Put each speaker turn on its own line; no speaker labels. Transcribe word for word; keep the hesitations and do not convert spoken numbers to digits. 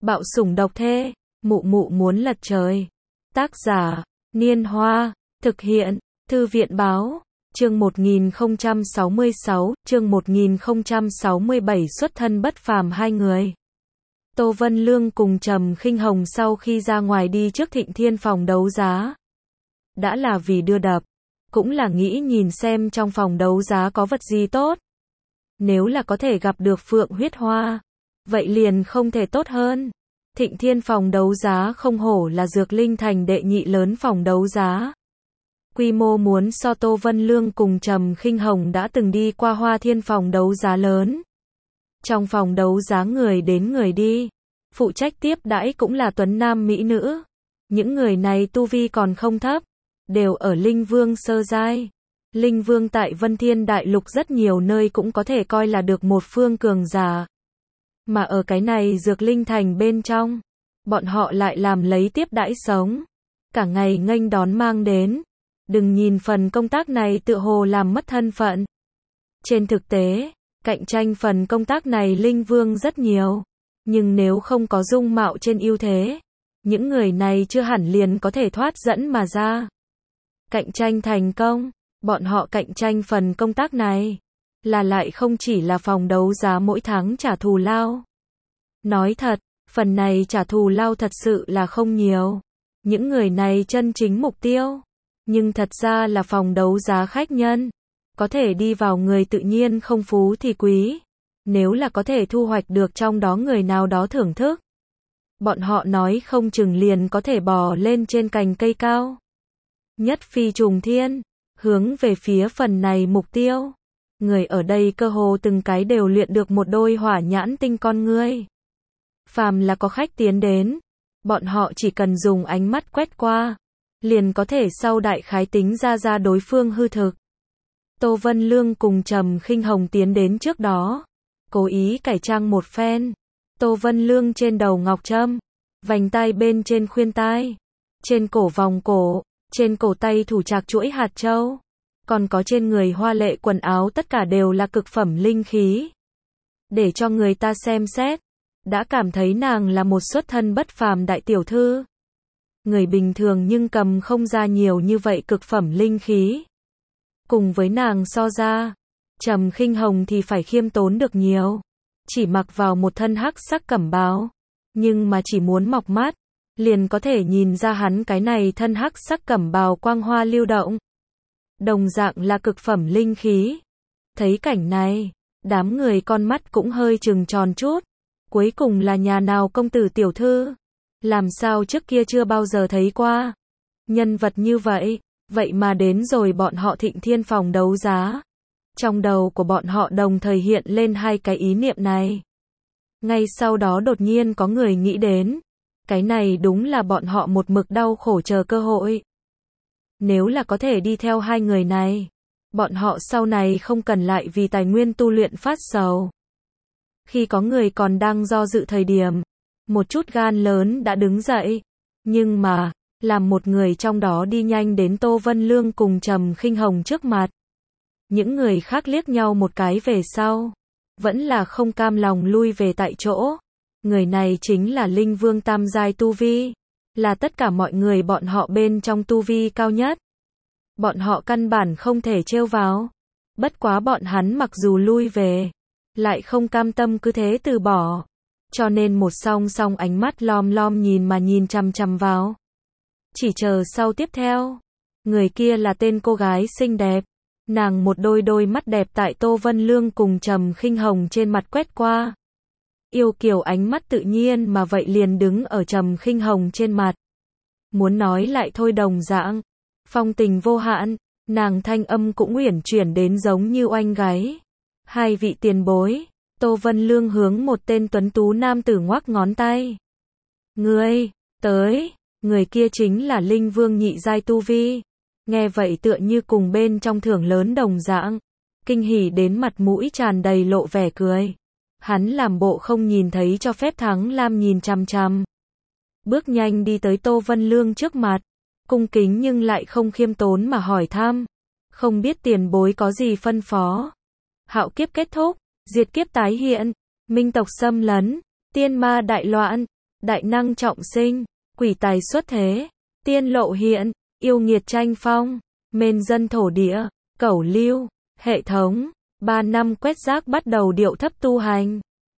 Bạo sủng độc thê, mụ mụ muốn lật trời. Tác giả, Niên Hoa, thực hiện, Thư viện Báo, chương một nghìn không trăm sáu mươi sáu, chương một nghìn không trăm sáu mươi bảy xuất thân bất phàm hai người. Tô Vân Lương cùng Trầm Khinh Hồng sau khi ra ngoài đi trước Thịnh Thiên phòng đấu giá. Đã là vì đưa đập, cũng là nghĩ nhìn xem trong phòng đấu giá có vật gì tốt. Nếu là có thể gặp được Phượng huyết hoa, vậy liền không thể tốt hơn. Thịnh Thiên phòng đấu giá không hổ là Dược Linh Thành đệ nhị lớn phòng đấu giá. Quy mô muốn so Tô Vân Lương cùng Trầm Khinh Hồng đã từng đi qua Hoa Thiên phòng đấu giá lớn. Trong phòng đấu giá người đến người đi, phụ trách tiếp đãi cũng là tuấn nam mỹ nữ. Những người này tu vi còn không thấp, đều ở Linh Vương sơ giai. Linh Vương tại Vân Thiên Đại Lục rất nhiều nơi cũng có thể coi là được một phương cường giả. Mà ở cái này Dược Linh Thành bên trong, bọn họ lại làm lấy tiếp đãi sống. Cả ngày nghênh đón mang đến. Đừng nhìn phần công tác này tựa hồ làm mất thân phận. Trên thực tế, cạnh tranh phần công tác này Linh Vương rất nhiều. Nhưng nếu không có dung mạo trên ưu thế, những người này chưa hẳn liền có thể thoát dẫn mà ra. Cạnh tranh thành công, bọn họ cạnh tranh phần công tác này, là lại không chỉ là phòng đấu giá mỗi tháng trả thù lao. Nói thật, phần này trả thù lao thật sự là không nhiều. Những người này chân chính mục tiêu, nhưng thật ra là phòng đấu giá khách nhân. Có thể đi vào người tự nhiên không phú thì quý. Nếu là có thể thu hoạch được trong đó người nào đó thưởng thức, bọn họ nói không chừng liền có thể bò lên trên cành cây cao. Nhất phi trùng thiên, hướng về phía phần này mục tiêu. Người ở đây cơ hồ từng cái đều luyện được một đôi hỏa nhãn tinh con ngươi. Phàm là có khách tiến đến, bọn họ chỉ cần dùng ánh mắt quét qua, liền có thể sau đại khái tính ra ra đối phương hư thực. Tô Vân Lương cùng Trầm Khinh Hồng tiến đến trước đó, cố ý cải trang một phen. Tô Vân Lương trên đầu ngọc trâm, vành tai bên trên khuyên tai, trên cổ vòng cổ, trên cổ tay thủ trạc chuỗi hạt châu, còn có trên người hoa lệ quần áo tất cả đều là cực phẩm linh khí. Để cho người ta xem xét, đã cảm thấy nàng là một xuất thân bất phàm đại tiểu thư. Người bình thường nhưng cầm không ra nhiều như vậy cực phẩm linh khí. Cùng với nàng so ra, Trầm Khinh Hồng thì phải khiêm tốn được nhiều. Chỉ mặc vào một thân hắc sắc cẩm bào, nhưng mà chỉ muốn mọc mắt, liền có thể nhìn ra hắn cái này thân hắc sắc cẩm bào quang hoa lưu động. Đồng dạng là cực phẩm linh khí. Thấy cảnh này, đám người con mắt cũng hơi trừng tròn chút. Cuối cùng là nhà nào công tử tiểu thư? Làm sao trước kia chưa bao giờ thấy qua? Nhân vật như vậy, vậy mà đến rồi bọn họ Thịnh Thiên phòng đấu giá. Trong đầu của bọn họ đồng thời hiện lên hai cái ý niệm này. Ngay sau đó đột nhiên có người nghĩ đến, cái này đúng là bọn họ một mực đau khổ chờ cơ hội. Nếu là có thể đi theo hai người này, bọn họ sau này không cần lại vì tài nguyên tu luyện phát sầu. Khi có người còn đang do dự thời điểm, một chút gan lớn đã đứng dậy. Nhưng mà, làm một người trong đó đi nhanh đến Tô Vân Lương cùng Trầm Khinh Hồng trước mặt. Những người khác liếc nhau một cái về sau, vẫn là không cam lòng lui về tại chỗ. Người này chính là Linh Vương tam giai tu vi, là tất cả mọi người bọn họ bên trong tu vi cao nhất. Bọn họ căn bản không thể trêu vào. Bất quá bọn hắn mặc dù lui về, lại không cam tâm cứ thế từ bỏ. Cho nên một song song ánh mắt lom lom nhìn mà nhìn chằm chằm vào. Chỉ chờ sau tiếp theo. Người kia là tên cô gái xinh đẹp. Nàng một đôi đôi mắt đẹp tại Tô Vân Lương cùng Trầm Khinh Hồng trên mặt quét qua. Yêu kiều ánh mắt tự nhiên mà vậy liền đứng ở Trầm Khinh Hồng trên mặt. Muốn nói lại thôi đồng dạng. Phong tình vô hạn, nàng thanh âm cũng uyển chuyển đến giống như oanh gáy. Hai vị tiền bối. Tô Vân Lương hướng một tên tuấn tú nam tử ngoắc ngón tay. Ngươi, tới, người kia chính là Linh Vương nhị giai tu vi. Nghe vậy tựa như cùng bên trong thưởng lớn đồng dạng. Kinh hỉ đến mặt mũi tràn đầy lộ vẻ cười. Hắn làm bộ không nhìn thấy cho phép Thắng Lam nhìn chằm chằm. Bước nhanh đi tới Tô Vân Lương trước mặt. Cung kính nhưng lại không khiêm tốn mà hỏi thăm. Không biết tiền bối có gì phân phó. Hạo kiếp kết thúc. Diệt kiếp tái hiện, minh tộc xâm lấn, tiên ma đại loạn, đại năng trọng sinh, quỷ tài xuất thế, tiên lộ hiện, yêu nghiệt tranh phong, mên dân thổ địa, cẩu lưu, hệ thống, ba năm quét rác bắt đầu điệu thấp tu hành.